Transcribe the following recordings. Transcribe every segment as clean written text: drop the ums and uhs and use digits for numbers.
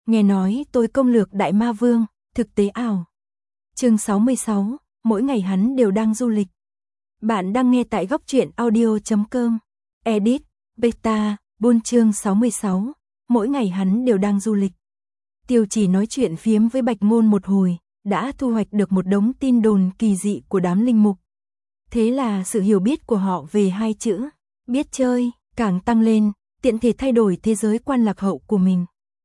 Nghe nói tôi công lược Đại Ma Vương, thực tế ảo. Chương 66, mỗi ngày hắn đều đang du lịch. Bạn đang nghe tại góc truyện audio.com. Edit, Beta, Bull chương 66, mỗi ngày hắn đều đang du lịch. Tiêu Chỉ nói chuyện phiếm với Bạch Ngôn một hồi, đã thu hoạch được một đống tin đồn kỳ dị của đám linh mục. Thế là sự hiểu biết của họ về hai chữ, biết chơi, càng tăng lên, tiện thể thay đổi thế giới quan lạc hậu của mình.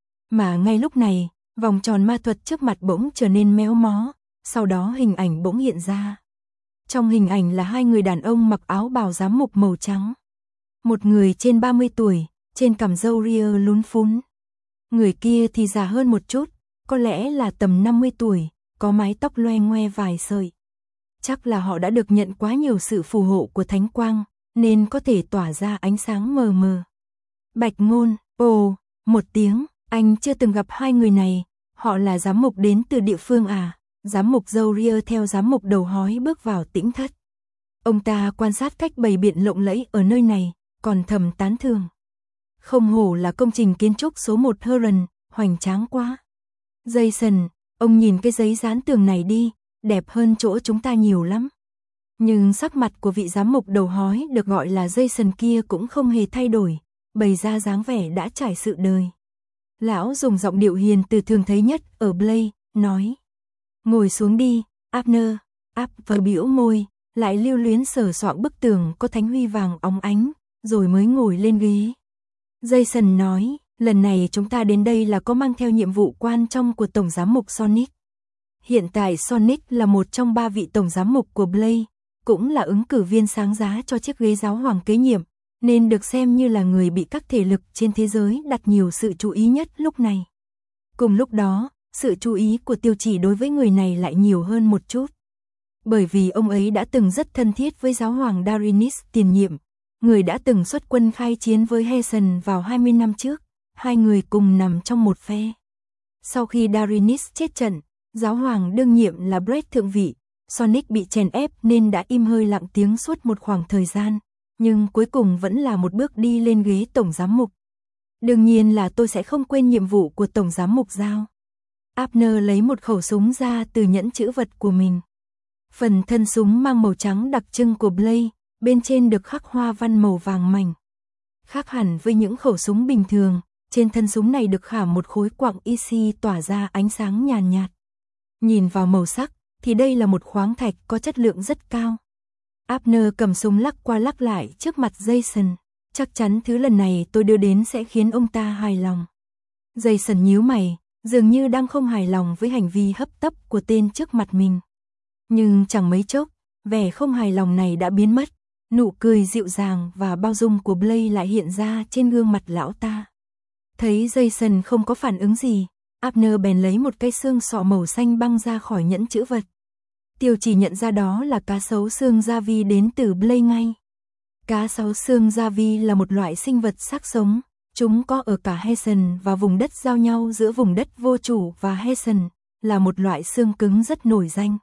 Mà ngay lúc này, vòng tròn ma thuật trước mặt bỗng trở nên méo mó, sau đó hình ảnh bỗng hiện ra. Trong hình ảnh là hai người đàn ông mặc áo bào giám mục màu trắng. Một người trên 30 tuổi, trên cằm râu ria lún phún. Người kia thì già hơn một chút, có lẽ là tầm 50 tuổi, có mái tóc loe ngoe vài sợi. Chắc là họ đã được nhận quá nhiều sự phù hộ của Thánh Quang, nên có thể tỏa ra ánh sáng mờ mờ. Bạch Ngôn, ồ, một tiếng, anh chưa từng gặp hai người này, họ là giám mục đến từ địa phương à? Giám mục râu ria theo giám mục đầu hói bước vào tĩnh thất. Ông ta quan sát cách bày biện lộng lẫy ở nơi này, còn thầm tán thưởng. Không hổ là công trình kiến trúc số 1 Huron, hoành tráng quá. Jason, ông nhìn cái giấy dán tường này đi, đẹp hơn chỗ chúng ta nhiều lắm. Nhưng sắc mặt của vị giám mục đầu hói được gọi là Jason kia cũng không hề thay đổi, bày ra dáng vẻ đã trải sự đời. Lão dùng giọng điệu hiền từ thường thấy nhất ở Blade, nói. Ngồi xuống đi, Abner. Abner bĩu môi, lại lưu luyến sờ soạng bức tường có thánh huy vàng óng ánh, rồi mới ngồi lên ghế. Jason nói, lần này chúng ta đến đây là có mang theo nhiệm vụ quan trọng của Tổng Giám mục Sonic. Hiện tại Sonic là một trong 3 vị Tổng Giám mục của Blade, cũng là ứng cử viên sáng giá cho chiếc ghế giáo hoàng kế nhiệm, nên được xem như là người bị các thể lực trên thế giới đặt nhiều sự chú ý nhất lúc này. Cùng lúc đó, sự chú ý của Tiêu Chỉ đối với người này lại nhiều hơn một chút. Bởi vì ông ấy đã từng rất thân thiết với giáo hoàng Darinis tiền nhiệm, người đã từng xuất quân khai chiến với Hessen vào 20 năm trước, hai người cùng nằm trong một phe. Sau khi Darinis chết trận, giáo hoàng đương nhiệm là Brett thượng vị, Sonic bị chèn ép nên đã im hơi lặng tiếng suốt một khoảng thời gian, nhưng cuối cùng vẫn là một bước đi lên ghế Tổng Giám mục. Đương nhiên là tôi sẽ không quên nhiệm vụ của Tổng Giám mục giao. Abner lấy một khẩu súng ra từ nhẫn trữ vật của mình. Phần thân súng mang màu trắng đặc trưng của Blade, bên trên được khắc hoa văn màu vàng mảnh. Khác hẳn với những khẩu súng bình thường, trên thân súng này được khảm một khối quặng isi tỏa ra ánh sáng nhàn nhạt. Nhìn vào màu sắc, thì đây là một khoáng thạch có chất lượng rất cao. Abner cầm súng lắc qua lắc lại trước mặt Jason. Chắc chắn thứ lần này tôi đưa đến sẽ khiến ông ta hài lòng. Jason nhíu mày, dường như đang không hài lòng với hành vi hấp tấp của tên trước mặt mình. Nhưng chẳng mấy chốc, vẻ không hài lòng này đã biến mất. Nụ cười dịu dàng và bao dung của Blade lại hiện ra trên gương mặt lão ta. Thấy Jason không có phản ứng gì, Abner bèn lấy một cái xương sọ màu xanh băng ra khỏi nhẫn trữ vật. Tiêu Chỉ nhận ra đó là cá sấu xương Javi đến từ Blade ngay. Cá sấu xương Javi là một loại sinh vật xác sống, chúng có ở cả Hessen và vùng đất giao nhau giữa vùng đất vô chủ và Hessen, là một loại xương cứng rất nổi danh.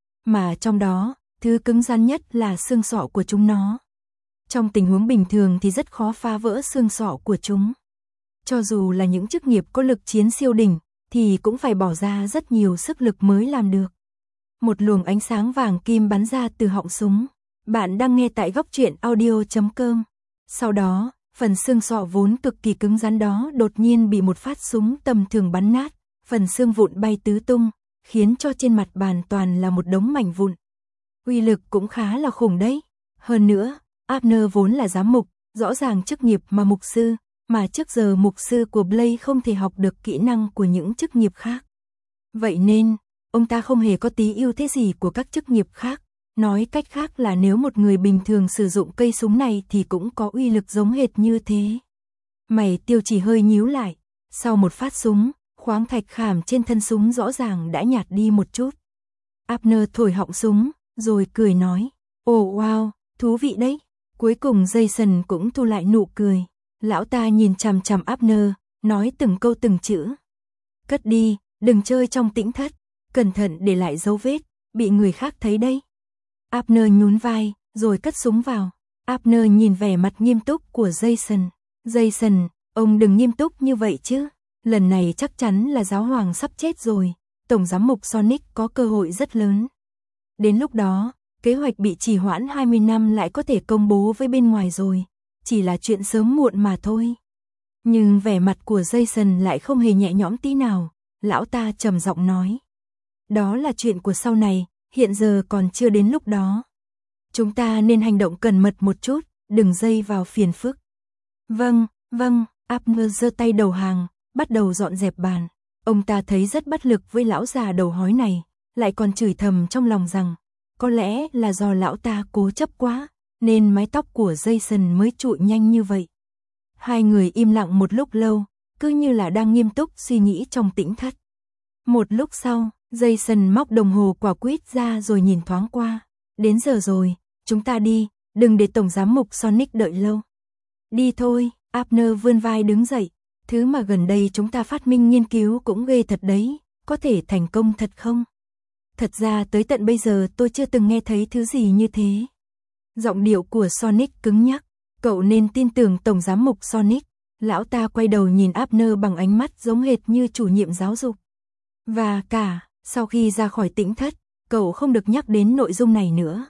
Mà trong đó, thứ cứng rắn nhất là xương sọ của chúng nó. Trong tình huống bình thường thì rất khó phá vỡ xương sọ của chúng. Cho dù là những chức nghiệp có lực chiến siêu đỉnh, thì cũng phải bỏ ra rất nhiều sức lực mới làm được. Một luồng ánh sáng vàng kim bắn ra từ họng súng. Bạn đang nghe tại góc truyện audio.com. Sau đó, phần xương sọ vốn cực kỳ cứng rắn đó đột nhiên bị một phát súng tầm thường bắn nát, phần xương vụn bay tứ tung, khiến cho trên mặt bàn toàn là một đống mảnh vụn. Uy lực cũng khá là khủng đấy. Hơn nữa, Abner vốn là giám mục, rõ ràng chức nghiệp mà mục sư, mà trước giờ mục sư của Blade không thể học được kỹ năng của những chức nghiệp khác. Vậy nên, ông ta không hề có tí ưu thế gì của các chức nghiệp khác. Nói cách khác là nếu một người bình thường sử dụng cây súng này thì cũng có uy lực giống hệt như thế. Mày Tiêu Chỉ hơi nhíu lại. Sau một phát súng, khoáng thạch khảm trên thân súng rõ ràng đã nhạt đi một chút. Abner thổi họng súng, rồi cười nói. Ồ wow, thú vị đấy. Cuối cùng Jason cũng thu lại nụ cười. Lão ta nhìn chằm chằm Abner, nói từng câu từng chữ. Cất đi, đừng chơi trong tĩnh thất. Cẩn thận để lại dấu vết, bị người khác thấy đấy. Abner nhún vai, rồi cất súng vào. Abner nhìn vẻ mặt nghiêm túc của Jason. Jason, ông đừng nghiêm túc như vậy chứ. Lần này chắc chắn là giáo hoàng sắp chết rồi, Tổng giám mục Sonic có cơ hội rất lớn. Đến lúc đó, kế hoạch bị trì hoãn 20 năm lại có thể công bố với bên ngoài rồi, chỉ là chuyện sớm muộn mà thôi. Nhưng vẻ mặt của Jason lại không hề nhẹ nhõm tí nào, lão ta trầm giọng nói. Đó là chuyện của sau này, hiện giờ còn chưa đến lúc đó. Chúng ta nên hành động cẩn mật một chút, đừng dây vào phiền phức. Vâng, Abner giơ tay đầu hàng, bắt đầu dọn dẹp bàn. Ông ta thấy rất bất lực với lão già đầu hói này, lại còn chửi thầm trong lòng rằng, có lẽ là do lão ta cố chấp quá, nên mái tóc của Jason mới trụi nhanh như vậy. Hai người im lặng một lúc lâu, cứ như là đang nghiêm túc suy nghĩ trong tĩnh thất. Một lúc sau, Jason móc đồng hồ quả quýt ra rồi nhìn thoáng qua. Đến giờ rồi, chúng ta đi, đừng để Tổng giám mục Sonic đợi lâu. Đi thôi, Abner vươn vai đứng dậy. Thứ mà gần đây chúng ta phát minh nghiên cứu cũng ghê thật đấy, có thể thành công thật không? Thật ra tới tận bây giờ tôi chưa từng nghe thấy thứ gì như thế. Giọng điệu của Sonic cứng nhắc, cậu nên tin tưởng Tổng giám mục Sonic. Lão ta quay đầu nhìn Abner bằng ánh mắt giống hệt như chủ nhiệm giáo dục. Và cả, sau khi ra khỏi tĩnh thất, cậu không được nhắc đến nội dung này nữa.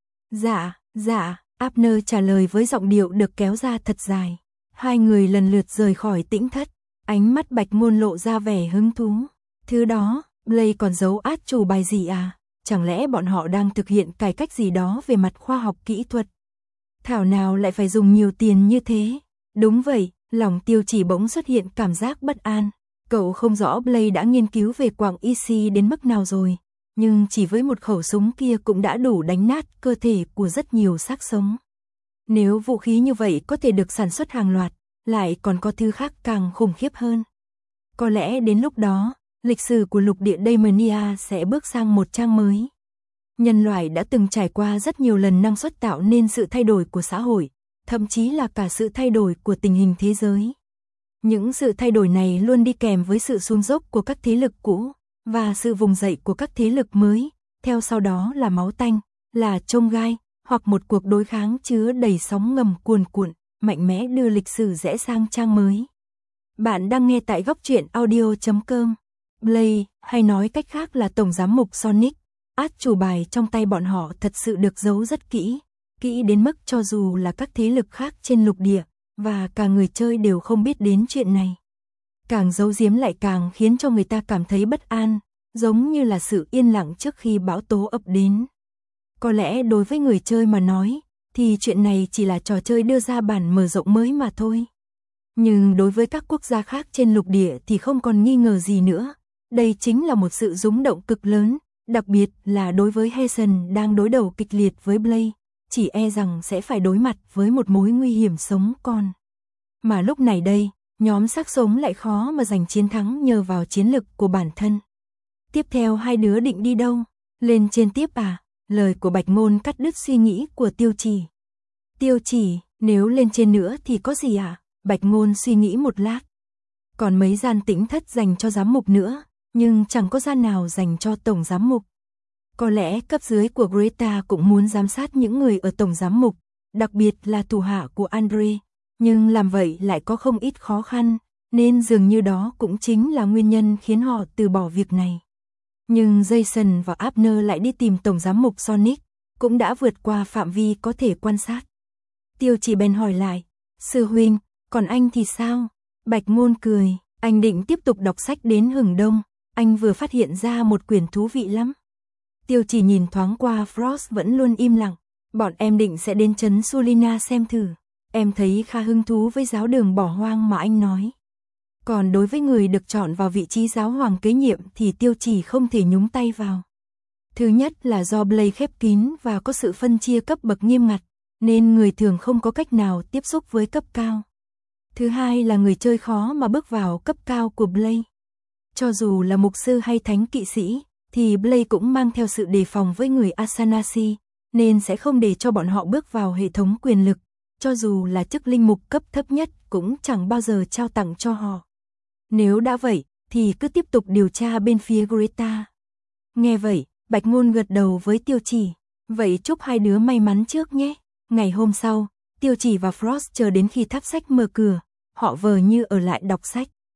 Dạ, Abner trả lời với giọng điệu được kéo ra thật dài. Hai người lần lượt rời khỏi tĩnh thất, ánh mắt Bạch Ngôn lộ ra vẻ hứng thú. Thứ đó, Blake còn giấu át chủ bài gì à? Chẳng lẽ bọn họ đang thực hiện cải cách gì đó về mặt khoa học kỹ thuật? Thảo nào lại phải dùng nhiều tiền như thế? Đúng vậy, lòng Tiêu Chỉ bỗng xuất hiện cảm giác bất an. Cậu không rõ Blake đã nghiên cứu về quặng oxy đến mức nào rồi, nhưng chỉ với một khẩu súng kia cũng đã đủ đánh nát cơ thể của rất nhiều xác sống. Nếu vũ khí như vậy có thể được sản xuất hàng loạt, lại còn có thứ khác càng khủng khiếp hơn. Có lẽ đến lúc đó, lịch sử của lục địa Daemonia sẽ bước sang một trang mới. Nhân loại đã từng trải qua rất nhiều lần năng suất tạo nên sự thay đổi của xã hội, thậm chí là cả sự thay đổi của tình hình thế giới. Những sự thay đổi này luôn đi kèm với sự xuống dốc của các thế lực cũ, và sự vùng dậy của các thế lực mới, theo sau đó là máu tanh, là chông gai, hoặc một cuộc đối kháng chứa đầy sóng ngầm cuồn cuộn, mạnh mẽ đưa lịch sử rẽ sang trang mới. Bạn đang nghe tại góc truyện audio.com. Blake, hay nói cách khác là Tổng giám mục Sonic, át chủ bài trong tay bọn họ thật sự được giấu rất kỹ, kỹ đến mức cho dù là các thế lực khác trên lục địa, và cả người chơi đều không biết đến chuyện này. Càng giấu giếm lại càng khiến cho người ta cảm thấy bất an, giống như là sự yên lặng trước khi bão tố ập đến. Có lẽ đối với người chơi mà nói, thì chuyện này chỉ là trò chơi đưa ra bản mở rộng mới mà thôi. Nhưng đối với các quốc gia khác trên lục địa thì không còn nghi ngờ gì nữa. Đây chính là một sự rúng động cực lớn, đặc biệt là đối với Hazen đang đối đầu kịch liệt với Blake, chỉ e rằng sẽ phải đối mặt với một mối nguy hiểm sống còn. Mà lúc này đây, nhóm xác sống lại khó mà giành chiến thắng nhờ vào chiến lực của bản thân. Tiếp theo hai đứa định đi đâu? Lên trên tiếp à? Lời của Bạch Ngôn cắt đứt suy nghĩ của Tiêu Chỉ. Tiêu Chỉ, nếu lên trên nữa thì có gì à? Bạch Ngôn suy nghĩ một lát. Còn mấy gian tĩnh thất dành cho giám mục nữa, nhưng chẳng có gian nào dành cho tổng giám mục. Có lẽ cấp dưới của Greta cũng muốn giám sát những người ở tổng giám mục, đặc biệt là thủ hạ của Andre, nhưng làm vậy lại có không ít khó khăn, nên dường như đó cũng chính là nguyên nhân khiến họ từ bỏ việc này. Nhưng Jason và Abner lại đi tìm tổng giám mục Sonic, cũng đã vượt qua phạm vi có thể quan sát. Tiêu Chỉ bèn hỏi lại, sư huynh, còn anh thì sao? Bạch Ngôn cười, anh định tiếp tục đọc sách đến hừng đông, anh vừa phát hiện ra một quyển thú vị lắm. Tiêu Chỉ nhìn thoáng qua Frost vẫn luôn im lặng, bọn em định sẽ đến trấn Sulina xem thử, em thấy khá hứng thú với giáo đường bỏ hoang mà anh nói. Còn đối với người được chọn vào vị trí giáo hoàng kế nhiệm thì Tiêu Chỉ không thể nhúng tay vào. Thứ nhất là do Blake khép kín và có sự phân chia cấp bậc nghiêm ngặt, nên người thường không có cách nào tiếp xúc với cấp cao. Thứ hai là người chơi khó mà bước vào cấp cao của Blake. Cho dù là mục sư hay thánh kỵ sĩ, thì Blake cũng mang theo sự đề phòng với người Asanasi, nên sẽ không để cho bọn họ bước vào hệ thống quyền lực, cho dù là chức linh mục cấp thấp nhất cũng chẳng bao giờ trao tặng cho họ. Nếu đã vậy, thì cứ tiếp tục điều tra bên phía Greta. Nghe vậy, Bạch Ngôn gật đầu với Tiêu Chỉ. Vậy chúc hai đứa may mắn trước nhé. Ngày hôm sau, Tiêu Chỉ và Frost chờ đến khi tháp sách mở cửa, họ vờ như ở lại đọc sách.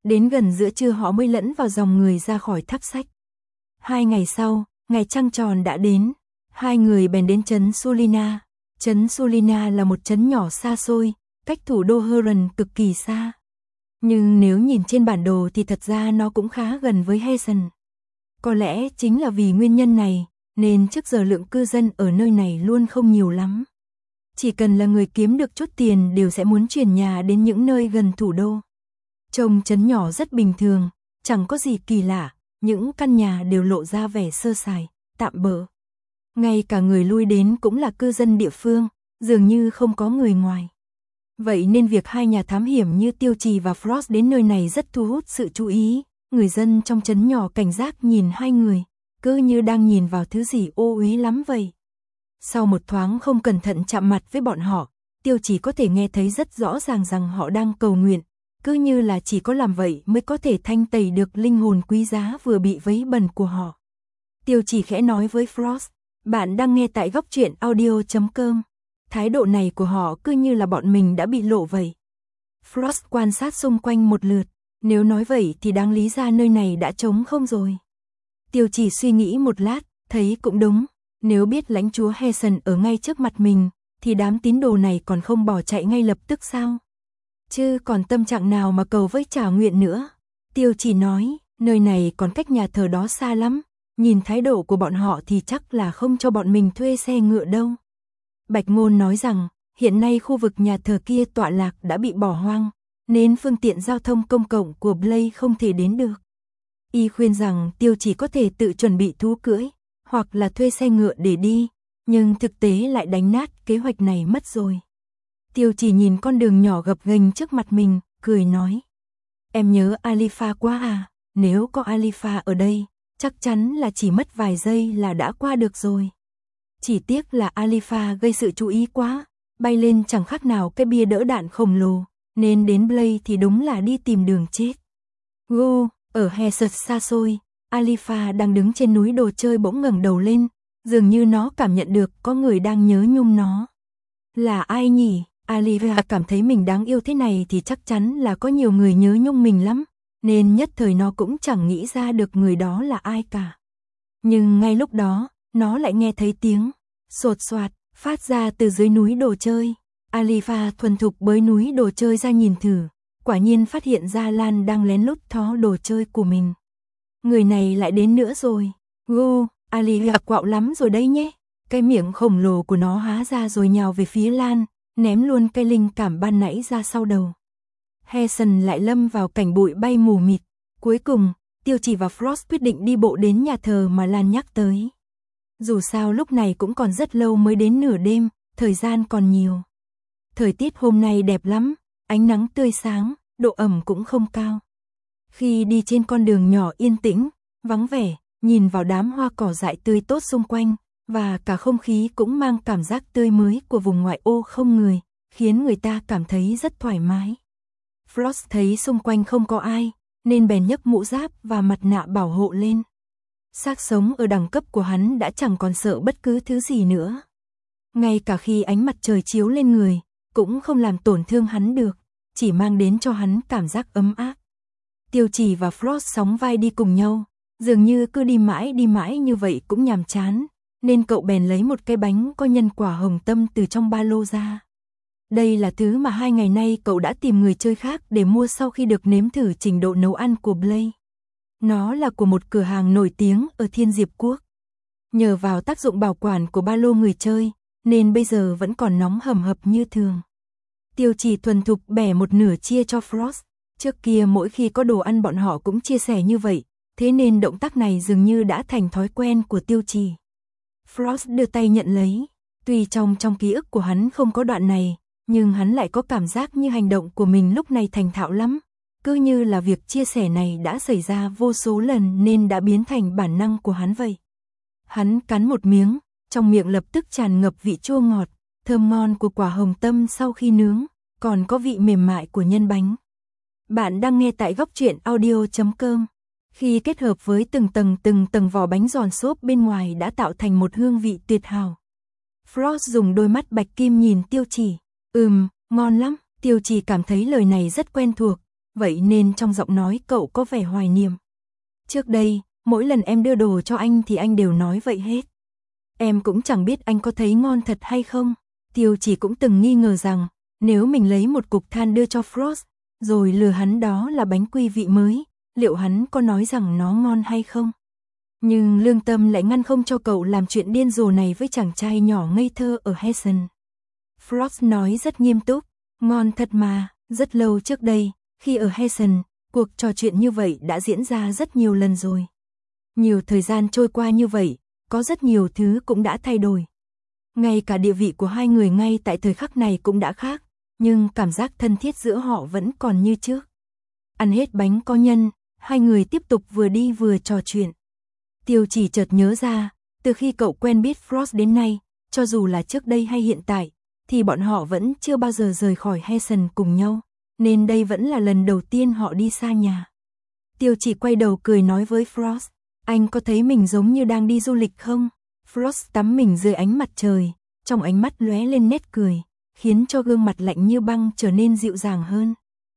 Đến gần giữa trưa họ mới lẫn vào dòng người ra khỏi tháp sách. 2 ngày sau, ngày trăng tròn đã đến. Hai người bèn đến trấn Sulina. Trấn Sulina là một trấn nhỏ xa xôi, cách thủ đô Huron cực kỳ xa. Nhưng nếu nhìn trên bản đồ thì thật ra nó cũng khá gần với Hessen. Có lẽ chính là vì nguyên nhân này, nên trước giờ lượng cư dân ở nơi này luôn không nhiều lắm. Chỉ cần là người kiếm được chút tiền đều sẽ muốn chuyển nhà đến những nơi gần thủ đô. Trông trấn nhỏ rất bình thường, chẳng có gì kỳ lạ, những căn nhà đều lộ ra vẻ sơ sài, tạm bợ. Ngay cả người lui đến cũng là cư dân địa phương, dường như không có người ngoài. Vậy nên việc hai nhà thám hiểm như Tiêu Trì và Frost đến nơi này rất thu hút sự chú ý. Người dân trong trấn nhỏ cảnh giác nhìn hai người, cứ như đang nhìn vào thứ gì ô uế lắm vậy. Sau một thoáng không cẩn thận chạm mặt với bọn họ, Tiêu Trì có thể nghe thấy rất rõ ràng rằng họ đang cầu nguyện, cứ như là chỉ có làm vậy mới có thể thanh tẩy được linh hồn quý giá vừa bị vấy bẩn của họ. Tiêu Trì khẽ nói với Frost, bạn đang nghe tại góc truyện audio.com. Thái độ này của họ cứ như là bọn mình đã bị lộ vậy. Frost quan sát xung quanh một lượt, nếu nói vậy thì đáng lý ra nơi này đã trống không rồi. Tiêu Trì suy nghĩ một lát, thấy cũng đúng, nếu biết lãnh chúa Hessen ở ngay trước mặt mình, thì đám tín đồ này còn không bỏ chạy ngay lập tức sao? Chứ còn tâm trạng nào mà cầu với trả nguyện nữa. Tiêu Trì nói, nơi này còn cách nhà thờ đó xa lắm, nhìn thái độ của bọn họ thì chắc là không cho bọn mình thuê xe ngựa đâu. Bạch Ngôn nói rằng, hiện nay khu vực nhà thờ kia tọa lạc đã bị bỏ hoang, nên phương tiện giao thông công cộng của Blade không thể đến được. Y khuyên rằng Tiêu Trì có thể tự chuẩn bị thú cưỡi, hoặc là thuê xe ngựa để đi, nhưng thực tế lại đánh nát kế hoạch này mất rồi. Tiêu Trì nhìn con đường nhỏ gập ghềnh trước mặt mình, cười nói. Em nhớ Alifa quá à, nếu có Alifa ở đây, chắc chắn là chỉ mất vài giây là đã qua được rồi. Chỉ tiếc là Alifa gây sự chú ý quá, bay lên chẳng khác nào cái bia đỡ đạn khổng lồ, nên đến Blade thì đúng là đi tìm đường chết. Ở Hessen xa xôi, Alifa đang đứng trên núi đồ chơi bỗng ngẩng đầu lên, dường như nó cảm nhận được có người đang nhớ nhung nó. Là ai nhỉ? Alifa cảm thấy mình đáng yêu thế này thì chắc chắn là có nhiều người nhớ nhung mình lắm, nên nhất thời nó cũng chẳng nghĩ ra được người đó là ai cả. Nhưng ngay lúc đó, nó lại nghe thấy tiếng sột soạt phát ra từ dưới núi đồ chơi. Alifa thuần thục bới núi đồ chơi ra nhìn thử, quả nhiên phát hiện ra Lan đang lén lút thó đồ chơi của mình. Người này lại đến nữa rồi. Alifa quạo lắm rồi đấy nhé. Cái miệng khổng lồ của nó há ra rồi nhào về phía Lan, ném luôn cây linh cảm ban nãy ra sau đầu. Hessen lại lâm vào cảnh bụi bay mù mịt. Cuối cùng, Tiêu Trì và Frost quyết định đi bộ đến nhà thờ mà Lan nhắc tới. Dù sao lúc này cũng còn rất lâu mới đến nửa đêm, thời gian còn nhiều. Thời tiết hôm nay đẹp lắm, ánh nắng tươi sáng, độ ẩm cũng không cao. Khi đi trên con đường nhỏ yên tĩnh, vắng vẻ, nhìn vào đám hoa cỏ dại tươi tốt xung quanh, và cả không khí cũng mang cảm giác tươi mới của vùng ngoại ô không người, khiến người ta cảm thấy rất thoải mái. Frost thấy xung quanh không có ai, nên bèn nhấc mũ giáp và mặt nạ bảo hộ lên. Xác sống ở đẳng cấp của hắn đã chẳng còn sợ bất cứ thứ gì nữa. Ngay cả khi ánh mặt trời chiếu lên người, cũng không làm tổn thương hắn được, chỉ mang đến cho hắn cảm giác ấm áp. Tiêu Trì và Frost sóng vai đi cùng nhau, dường như cứ đi mãi như vậy cũng nhàm chán, nên cậu bèn lấy một cái bánh có nhân quả hồng tâm từ trong ba lô ra. Đây là thứ mà 2 ngày nay cậu đã tìm người chơi khác để mua sau khi được nếm thử trình độ nấu ăn của Blade. Nó là của một cửa hàng nổi tiếng ở Thiên Diệp Quốc. Nhờ vào tác dụng bảo quản của ba lô người chơi, nên bây giờ vẫn còn nóng hầm hập như thường. Tiêu Trì thuần thục bẻ một nửa chia cho Frost. Trước kia mỗi khi có đồ ăn bọn họ cũng chia sẻ như vậy, thế nên động tác này dường như đã thành thói quen của Tiêu Trì. Frost đưa tay nhận lấy, tuy trong ký ức của hắn không có đoạn này, nhưng hắn lại có cảm giác như hành động của mình lúc này thành thạo lắm, cứ như là việc chia sẻ này đã xảy ra vô số lần nên đã biến thành bản năng của hắn vậy. Hắn cắn một miếng, trong miệng lập tức tràn ngập vị chua ngọt, thơm ngon của quả hồng tâm sau khi nướng, còn có vị mềm mại của nhân bánh. Bạn đang nghe tại góc truyện audio.com. Khi kết hợp với từng tầng vỏ bánh giòn xốp bên ngoài đã tạo thành một hương vị tuyệt hảo. Frost dùng đôi mắt bạch kim nhìn Tiêu Trì. Ngon lắm. Tiêu Trì cảm thấy lời này rất quen thuộc, vậy nên trong giọng nói cậu có vẻ hoài niệm. Trước đây, mỗi lần em đưa đồ cho anh thì anh đều nói vậy hết. Em cũng chẳng biết anh có thấy ngon thật hay không. Tiêu Chỉ cũng từng nghi ngờ rằng, nếu mình lấy một cục than đưa cho Frost, rồi lừa hắn đó là bánh quy vị mới, liệu hắn có nói rằng nó ngon hay không? Nhưng lương tâm lại ngăn không cho cậu làm chuyện điên rồ này với chàng trai nhỏ ngây thơ ở Hessen. Frost nói rất nghiêm túc, ngon thật mà, rất lâu trước đây, khi ở Hessen, cuộc trò chuyện như vậy đã diễn ra rất nhiều lần rồi. Nhiều thời gian trôi qua như vậy, có rất nhiều thứ cũng đã thay đổi. Ngay cả địa vị của hai người ngay tại thời khắc này cũng đã khác, nhưng cảm giác thân thiết giữa họ vẫn còn như trước. Ăn hết bánh có nhân, hai người tiếp tục vừa đi vừa trò chuyện. Tiêu Chỉ chợt nhớ ra, từ khi cậu quen biết Frost đến nay, cho dù là trước đây hay hiện tại, thì bọn họ vẫn chưa bao giờ rời khỏi Hessen cùng nhau, nên đây vẫn là lần đầu tiên họ đi xa nhà. Tiêu Chỉ quay đầu cười nói với Frost, anh có thấy mình giống như đang đi du lịch không? Frost tắm mình dưới ánh mặt trời, trong ánh mắt lóe lên nét cười, khiến cho gương mặt lạnh như băng trở nên dịu dàng hơn.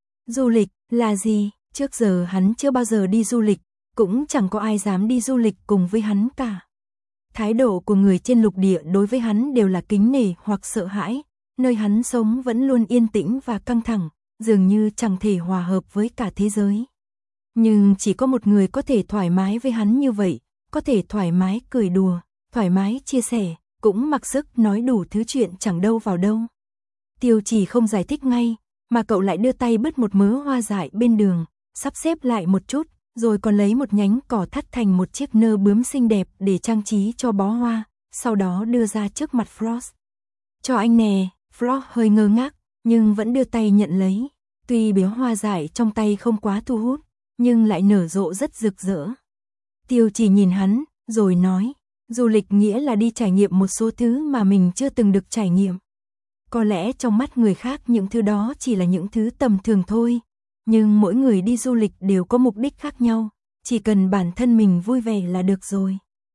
Du lịch là gì? Trước giờ hắn chưa bao giờ đi du lịch, cũng chẳng có ai dám đi du lịch cùng với hắn cả. Thái độ của người trên lục địa đối với hắn đều là kính nể hoặc sợ hãi, nơi hắn sống vẫn luôn yên tĩnh và căng thẳng, dường như chẳng thể hòa hợp với cả thế giới. Nhưng chỉ có một người có thể thoải mái với hắn như vậy, có thể thoải mái cười đùa, thoải mái chia sẻ, cũng mặc sức nói đủ thứ chuyện chẳng đâu vào đâu. Tiêu Chỉ không giải thích ngay, mà cậu lại đưa tay bứt một mớ hoa dại bên đường, sắp xếp lại một chút, rồi còn lấy một nhánh cỏ thắt thành một chiếc nơ bướm xinh đẹp để trang trí cho bó hoa, sau đó đưa ra trước mặt Frost. Cho anh nè, Frost hơi ngơ ngác, nhưng vẫn đưa tay nhận lấy. Tuy bó hoa dại trong tay không quá thu hút, nhưng lại nở rộ rất rực rỡ. Tiêu Chỉ nhìn hắn, rồi nói, du lịch nghĩa là đi trải nghiệm một số thứ mà mình chưa từng được trải nghiệm. Có lẽ trong mắt người khác những thứ đó chỉ là những thứ tầm thường thôi, nhưng mỗi người đi du lịch đều có mục đích khác nhau, chỉ cần bản thân mình vui vẻ là được rồi.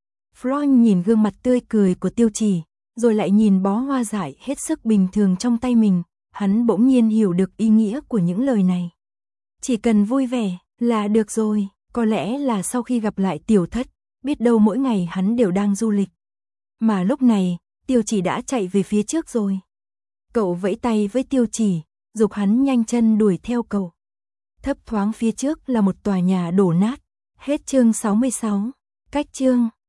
Frost nhìn gương mặt tươi cười của Tiêu Chỉ, rồi lại nhìn bó hoa dại hết sức bình thường trong tay mình, hắn bỗng nhiên hiểu được ý nghĩa của những lời này. Chỉ cần vui vẻ là được rồi, có lẽ là sau khi gặp lại Tiểu Thất, biết đâu mỗi ngày hắn đều đang du lịch. Mà lúc này, Tiêu Chỉ đã chạy về phía trước rồi. Cậu vẫy tay với Tiêu Chỉ, giục hắn nhanh chân đuổi theo cậu. Thấp thoáng phía trước là một tòa nhà đổ nát. Hết chương 66. Cách chương